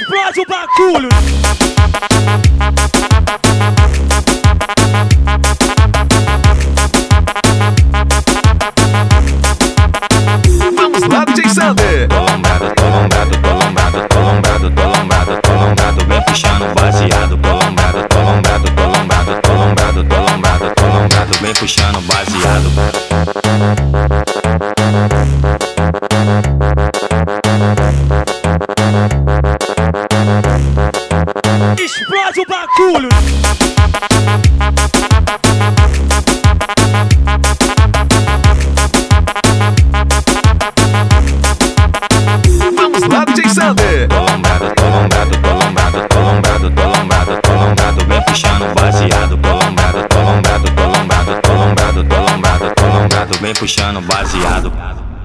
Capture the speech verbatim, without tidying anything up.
Explode o bagulho. Vamos lá, D J Sander. Tolongado, tolongado, tolongado, tolongado, tolongado, tolongado, vem puxando baseado. Tolongado, tolongado, tolongado, tolongado, tolongado, tolongado, vem puxando baseado. Explode o bagulho. Vamos lá, D J Sander. Tolongado, tolongado, tolongado, tolongado, tolongado, tolongado, vem puxando baseado. Tolongado, tolongado, tolongado, tolongado, tolongado, tolongado, vem puxando baseado.